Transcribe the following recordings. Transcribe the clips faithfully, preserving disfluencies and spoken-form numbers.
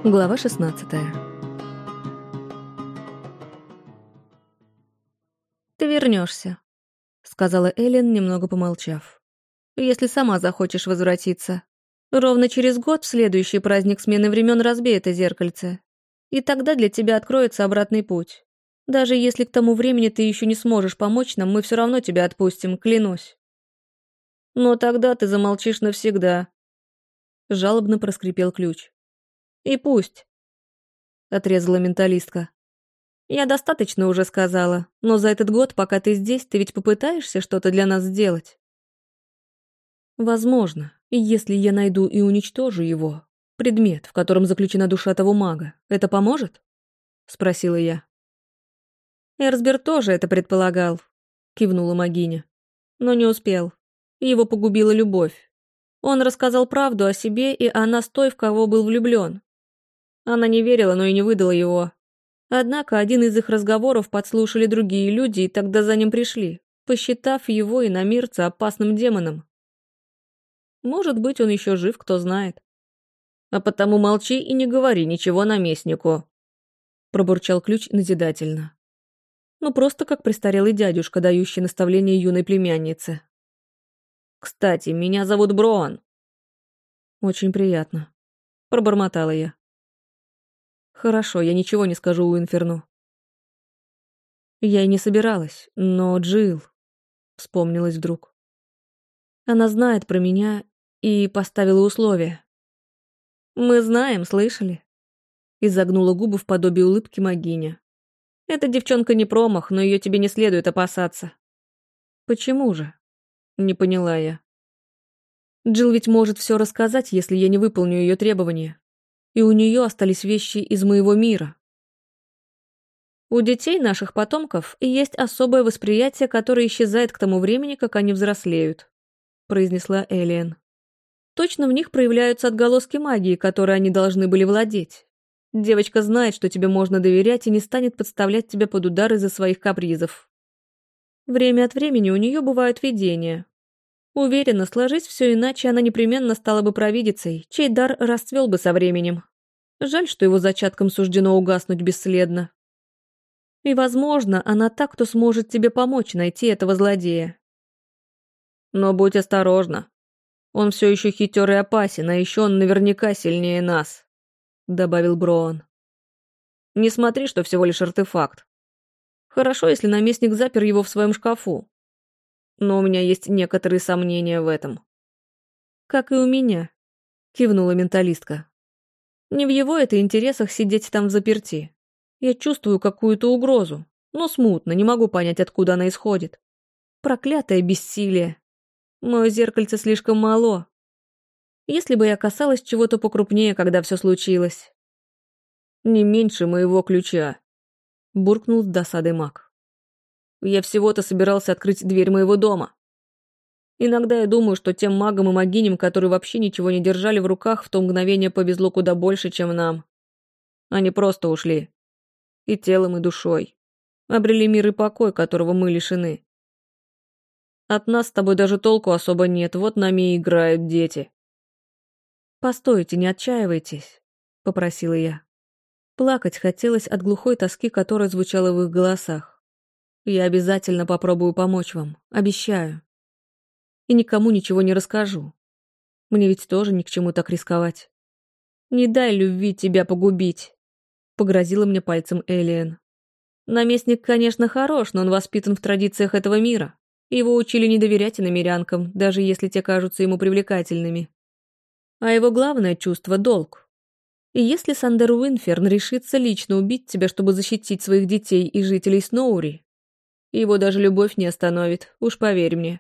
Глава шестнадцатая. «Ты вернешься», — сказала Эллен, немного помолчав. «Если сама захочешь возвратиться. Ровно через год, в следующий праздник смены времен, разбей это зеркальце. И тогда для тебя откроется обратный путь. Даже если к тому времени ты еще не сможешь помочь нам, мы все равно тебя отпустим, клянусь». «Но тогда ты замолчишь навсегда», — жалобно проскрипел ключ. «И пусть», — отрезала менталистка. «Я достаточно уже сказала, но за этот год, пока ты здесь, ты ведь попытаешься что-то для нас сделать?» «Возможно, и если я найду и уничтожу его, предмет, в котором заключена душа того мага, это поможет?» — спросила я. «Эрсберг тоже это предполагал», — кивнула магиня. «Но не успел. Его погубила любовь. Он рассказал правду о себе, и о нас той, в кого был влюблен. Она не верила, но и не выдала его. Однако один из их разговоров подслушали другие люди и тогда за ним пришли, посчитав его иномирца опасным демоном. Может быть, он еще жив, кто знает. А потому молчи и не говори ничего наместнику», — пробурчал ключ назидательно. Ну, просто как престарелый дядюшка, дающий наставление юной племяннице. «Кстати, меня зовут Броан». «Очень приятно», — пробормотала я. «Хорошо, я ничего не скажу Уинферну». Я и не собиралась, но Джилл вспомнилась вдруг. Она знает про меня и поставила условия. «Мы знаем, слышали?» Изогнула губы в подобие улыбки магиня. «Эта девчонка не промах, но ее тебе не следует опасаться». «Почему же?» Не поняла я. Джилл ведь может все рассказать, если я не выполню ее требования. И у нее остались вещи из моего мира. У детей наших потомков есть особое восприятие, которое исчезает к тому времени, как они взрослеют», — произнесла Эллиен. «Точно в них проявляются отголоски магии, которой они должны были владеть. Девочка знает, что тебе можно доверять и не станет подставлять тебя под удар из-за своих капризов. Время от времени у нее бывают видения. Уверена, сложись все иначе, она непременно стала бы провидицей, чей дар расцвел бы со временем. Жаль, что его зачаткам суждено угаснуть бесследно. И, возможно, она та, кто сможет тебе помочь найти этого злодея. Но будь осторожна. Он все еще хитер и опасен, а еще он наверняка сильнее нас», — добавил Броан. «Не смотри, что всего лишь артефакт. Хорошо, если наместник запер его в своем шкафу. Но у меня есть некоторые сомнения в этом». «Как и у меня», — кивнула менталистка. «Не в его это интересах сидеть там взаперти. Я чувствую какую-то угрозу, но смутно, не могу понять, откуда она исходит. Проклятое бессилие. Мое зеркальце слишком мало. Если бы я касалась чего-то покрупнее, когда все случилось». «Не меньше моего ключа», — буркнул с досадой маг. «Я всего-то собирался открыть дверь моего дома. Иногда я думаю, что тем магам и магиням, которые вообще ничего не держали в руках, в то мгновение повезло куда больше, чем нам. Они просто ушли. И телом, и душой. Обрели мир и покой, которого мы лишены. От нас с тобой даже толку особо нет, вот нами и играют дети». «Постойте, не отчаивайтесь», — попросила я. Плакать хотелось от глухой тоски, которая звучала в их голосах. «Я обязательно попробую помочь вам, обещаю. И никому ничего не расскажу. Мне ведь тоже ни к чему так рисковать. Не дай любви тебя погубить», — погрозила мне пальцем Эллиен. «Наместник, конечно, хорош, но он воспитан в традициях этого мира. Его учили не доверять иномирянкам, даже если те кажутся ему привлекательными. А его главное чувство — долг. И если Сандер Уинферн решится лично убить тебя, чтобы защитить своих детей и жителей Сноури, его даже любовь не остановит, уж поверь мне.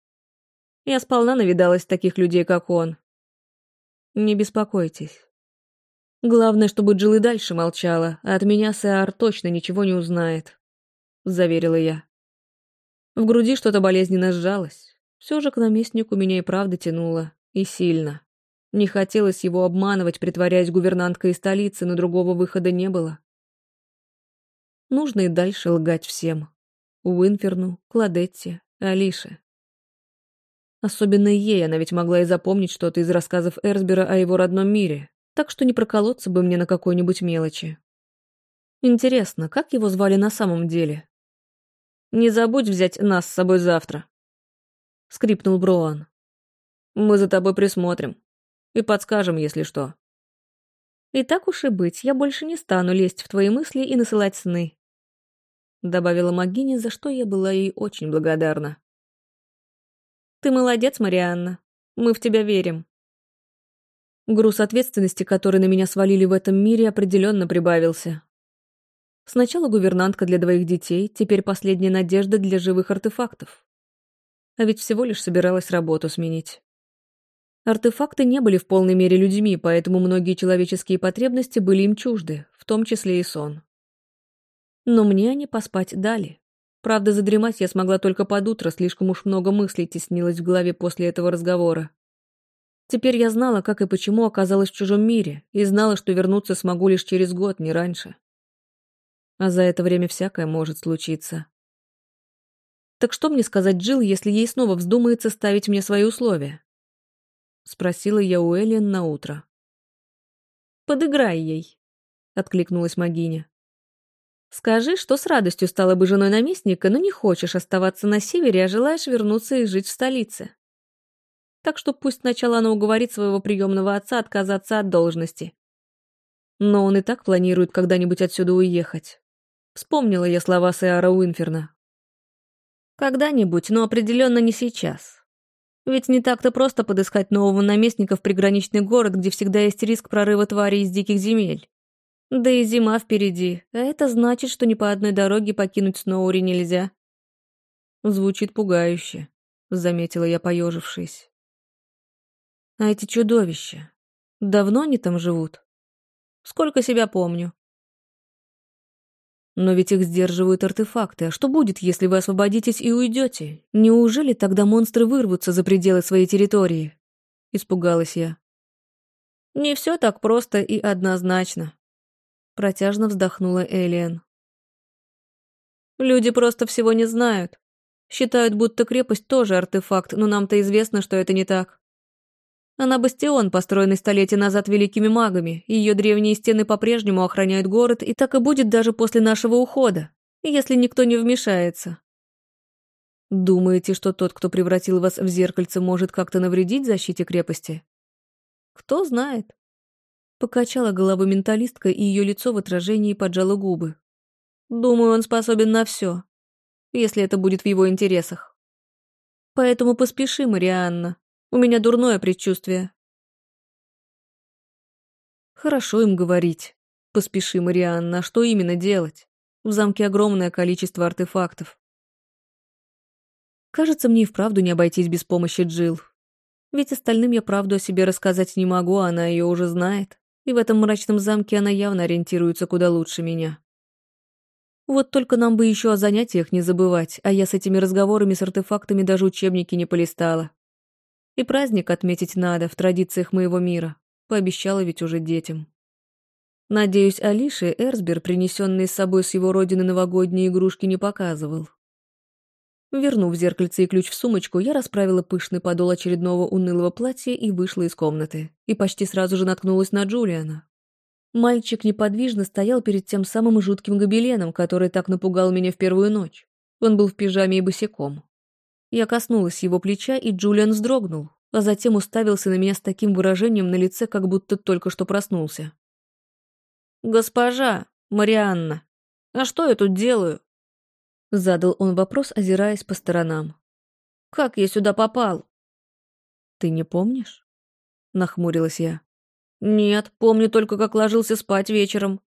Я сполна навидалась таких людей, как он. Не беспокойтесь. Главное, чтобы Джилл и дальше молчала, а от меня Сеар точно ничего не узнает», — заверила я. В груди что-то болезненно сжалось. Все же к наместнику меня и правда тянуло. И сильно. Не хотелось его обманывать, притворяясь гувернанткой из столицы, но другого выхода не было. Нужно и дальше лгать всем. Уинферну, Кладетте, Алише. Особенно ей, она ведь могла и запомнить что-то из рассказов Эрсбера о его родном мире. так что не проколоться бы мне на какой-нибудь мелочи. Интересно, как его звали на самом деле? «Не забудь взять нас с собой завтра», — скрипнул Броан. «Мы за тобой присмотрим и подскажем, если что». «И так уж и быть, я больше не стану лезть в твои мысли и насылать сны», — добавила Магини, за что я была ей очень благодарна. «Ты молодец, Марианна. Мы в тебя верим». Груз ответственности, который на меня свалили в этом мире, определенно прибавился. Сначала гувернантка для двоих детей, теперь последняя надежда для живых артефактов. А ведь всего лишь собиралась работу сменить. Артефакты не были в полной мере людьми, поэтому многие человеческие потребности были им чужды, в том числе и сон. Но мне они поспать дали. Правда, задремать я смогла только под утро, слишком уж много мыслей теснилось в голове после этого разговора. Теперь я знала, как и почему оказалась в чужом мире, и знала, что вернуться смогу лишь через год, не раньше. А за это время всякое может случиться. Так что мне сказать Джилл, если ей снова вздумается ставить мне свои условия? Спросила я у Эллен на утро. «Подыграй ей», — откликнулась Магиня. «Скажи, что с радостью стала бы женой наместника, но не хочешь оставаться на севере, а желаешь вернуться и жить в столице. Так что пусть сначала она уговорит своего приемного отца отказаться от должности. Но он и так планирует когда-нибудь отсюда уехать. Вспомнила я слова Сеара Уинферна. Когда-нибудь, но определенно не сейчас. Ведь не так-то просто подыскать нового наместника в приграничный город, где всегда есть риск прорыва тварей из диких земель. Да и зима впереди, а это значит, что ни по одной дороге покинуть Сноури нельзя. Звучит пугающе, заметила я, поежившись. А эти чудовища, давно они там живут? Сколько себя помню. Но ведь их сдерживают артефакты. А что будет, если вы освободитесь и уйдете? Неужели тогда монстры вырвутся за пределы своей территории? Испугалась я. Не все так просто и однозначно. Протяжно вздохнула Элиэн. Люди просто всего не знают. Считают, будто крепость тоже артефакт, но нам-то известно, что это не так. Она бастион, построенный столетия назад великими магами, и ее древние стены по-прежнему охраняют город, и так и будет даже после нашего ухода, если никто не вмешается. Думаете, что тот, кто превратил вас в зеркальце, может как-то навредить защите крепости? Кто знает. Покачала головой менталистка, и ее лицо в отражении поджало губы. Думаю, он способен на все, если это будет в его интересах. Поэтому поспеши, Марианна. У меня дурное предчувствие. Хорошо им говорить. Поспеши, Марианна, а что именно делать? В замке огромное количество артефактов. Кажется, мне и вправду не обойтись без помощи Джилл. Ведь остальным я правду о себе рассказать не могу, а она ее уже знает. И в этом мрачном замке она явно ориентируется куда лучше меня. Вот только нам бы еще о занятиях не забывать, а я с этими разговорами с артефактами даже учебники не полистала. И праздник отметить надо в традициях моего мира, пообещала ведь уже детям. Надеюсь, Алише Эрсбер, принесенные с собой с его родины новогодние игрушки, не показывал. Вернув зеркальце и ключ в сумочку, я расправила пышный подол очередного унылого платья и вышла из комнаты, и почти сразу же наткнулась на Джулиана. Мальчик неподвижно стоял перед тем самым жутким гобеленом, который так напугал меня в первую ночь. Он был в пижаме и босиком. Я коснулась его плеча, и Джулиан вздрогнул, а затем уставился на меня с таким выражением на лице, как будто только что проснулся. «Госпожа, Марианна, а что я тут делаю?» Задал он вопрос, озираясь по сторонам. «Как я сюда попал?» «Ты не помнишь?» Нахмурилась я. «Нет, помню только, как ложился спать вечером».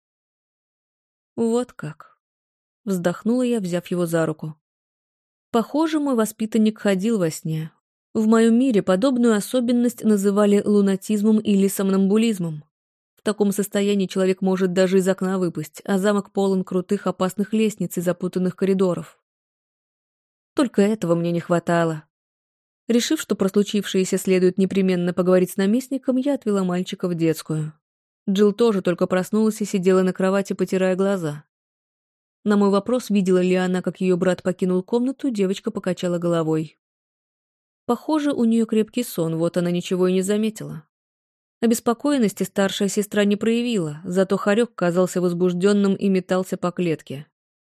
«Вот как». Вздохнула я, взяв его за руку. Похоже, мой воспитанник ходил во сне. В моем мире подобную особенность называли лунатизмом или сомнамбулизмом. В таком состоянии человек может даже из окна выпасть, а замок полон крутых опасных лестниц и запутанных коридоров. Только этого мне не хватало. Решив, что про случившееся следует непременно поговорить с наместником, я отвела мальчика в детскую. Джилл тоже только проснулась и сидела на кровати, потирая глаза. На мой вопрос, видела ли она, как ее брат покинул комнату, девочка покачала головой. Похоже, у нее крепкий сон, вот она ничего и не заметила. Обеспокоенности старшая сестра не проявила, зато Хорек казался возбужденным и метался по клетке.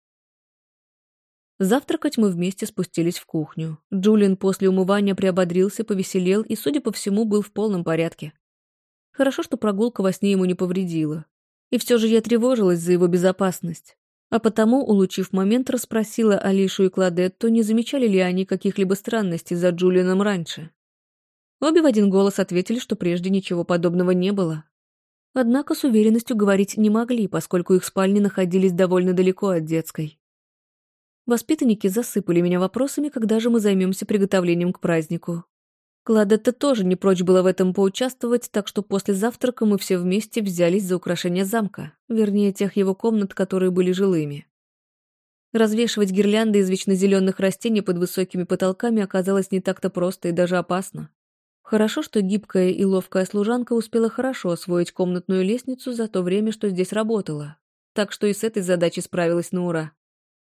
Завтракать мы вместе спустились в кухню. Джулиан после умывания приободрился, повеселел и, судя по всему, был в полном порядке. Хорошо, что прогулка во сне ему не повредила. И все же я тревожилась за его безопасность. А потому, улучив момент, расспросила Алишу и Кладетту, не замечали ли они каких-либо странностей за Джулианом раньше. Обе в один голос ответили, что прежде ничего подобного не было. Однако с уверенностью говорить не могли, поскольку их спальни находились довольно далеко от детской. Воспитанники засыпали меня вопросами, когда же мы займемся приготовлением к празднику. Кладетта тоже не прочь была в этом поучаствовать, так что после завтрака мы все вместе взялись за украшение замка, вернее, тех его комнат, которые были жилыми. Развешивать гирлянды из вечнозеленых растений под высокими потолками оказалось не так-то просто и даже опасно. Хорошо, что гибкая и ловкая служанка успела хорошо освоить комнатную лестницу за то время, что здесь работала, так что и с этой задачей справилась на ура.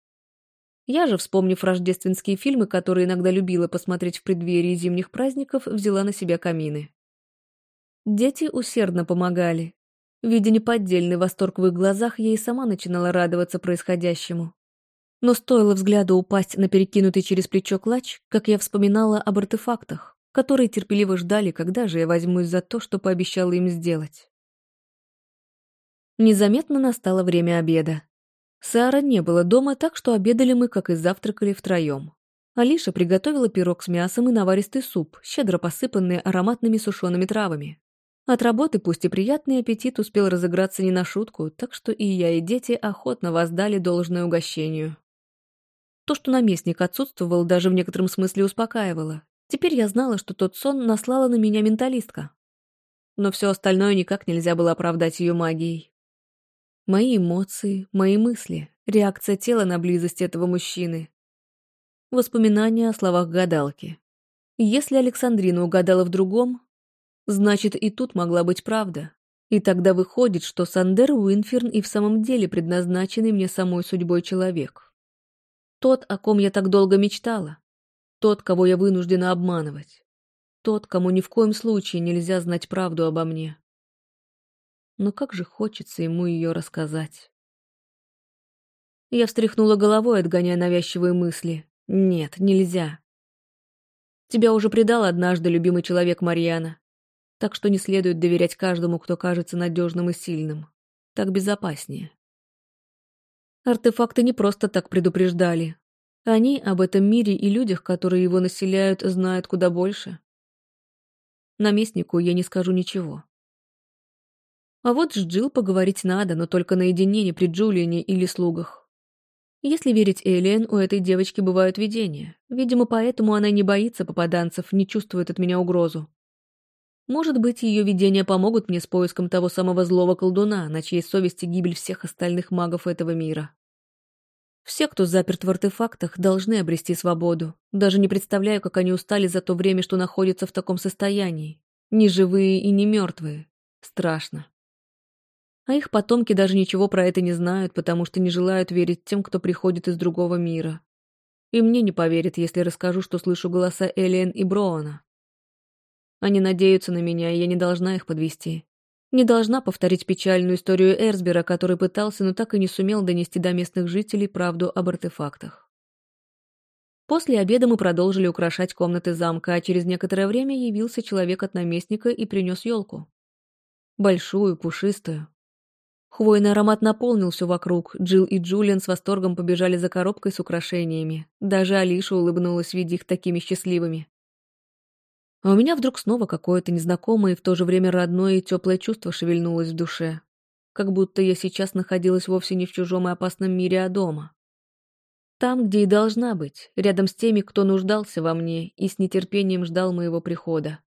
Я же, вспомнив рождественские фильмы, которые иногда любила посмотреть в преддверии зимних праздников, взяла на себя камины. Дети усердно помогали. Видя неподдельный восторг в их глазах, я и сама начинала радоваться происходящему. Но стоило взгляду упасть на перекинутый через плечо клатч, как я вспоминала об артефактах, которые терпеливо ждали, когда же я возьмусь за то, что пообещала им сделать. Незаметно настало время обеда. Саара не было дома, так что обедали мы, как и завтракали, втроем. Алиша приготовила пирог с мясом и наваристый суп, щедро посыпанный ароматными сушеными травами. От работы, пусть и приятный аппетит, успел разыграться не на шутку, так что и я, и дети охотно воздали должное угощению. То, что наместник отсутствовал, даже в некотором смысле успокаивало. Теперь я знала, что тот сон наслала на меня менталистка. Но все остальное никак нельзя было оправдать ее магией. Мои эмоции, мои мысли, реакция тела на близость этого мужчины. Воспоминания о словах гадалки. Если Александрина угадала в другом, значит и тут могла быть правда. И тогда выходит, что Сандер Уинферн и в самом деле предназначенный мне самой судьбой человек. Тот, о ком я так долго мечтала. Тот, кого я вынуждена обманывать. Тот, кому ни в коем случае нельзя знать правду обо мне. Но как же хочется ему ее рассказать. Я встряхнула головой, отгоняя навязчивые мысли. Нет, нельзя. Тебя уже предал однажды любимый человек Марьяна. Так что не следует доверять каждому, кто кажется надежным и сильным. Так безопаснее. Артефакты не просто так предупреждали. Они об этом мире и людях, которые его населяют, знают куда больше. Наместнику я не скажу ничего. А вот с Джилл поговорить надо, но только наедине, не при Джулиане или слугах. Если верить Элиэн, у этой девочки бывают видения. Видимо, поэтому она не боится попаданцев, не чувствует от меня угрозу. Может быть, ее видения помогут мне с поиском того самого злого колдуна, на чьей совести гибель всех остальных магов этого мира. Все, кто заперт в артефактах, должны обрести свободу. Даже не представляю, как они устали за то время, что находятся в таком состоянии. Ни живые и ни мертвые. Страшно. А их потомки даже ничего про это не знают, потому что не желают верить тем, кто приходит из другого мира. И мне не поверят, если расскажу, что слышу голоса Элиэн и Броана. Они надеются на меня, и я не должна их подвести. Не должна повторить печальную историю Эрсбера, который пытался, но так и не сумел донести до местных жителей правду об артефактах. После обеда мы продолжили украшать комнаты замка, а через некоторое время явился человек от наместника и принес елку. Большую, пушистую. Хвойный аромат наполнил все вокруг. Джилл и Джулиан с восторгом побежали за коробкой с украшениями. Даже Алиша улыбнулась, видя их такими счастливыми. А у меня вдруг снова какое-то незнакомое и в то же время родное и теплое чувство шевельнулось в душе. Как будто я сейчас находилась вовсе не в чужом и опасном мире, а дома. Там, где и должна быть, рядом с теми, кто нуждался во мне и с нетерпением ждал моего прихода.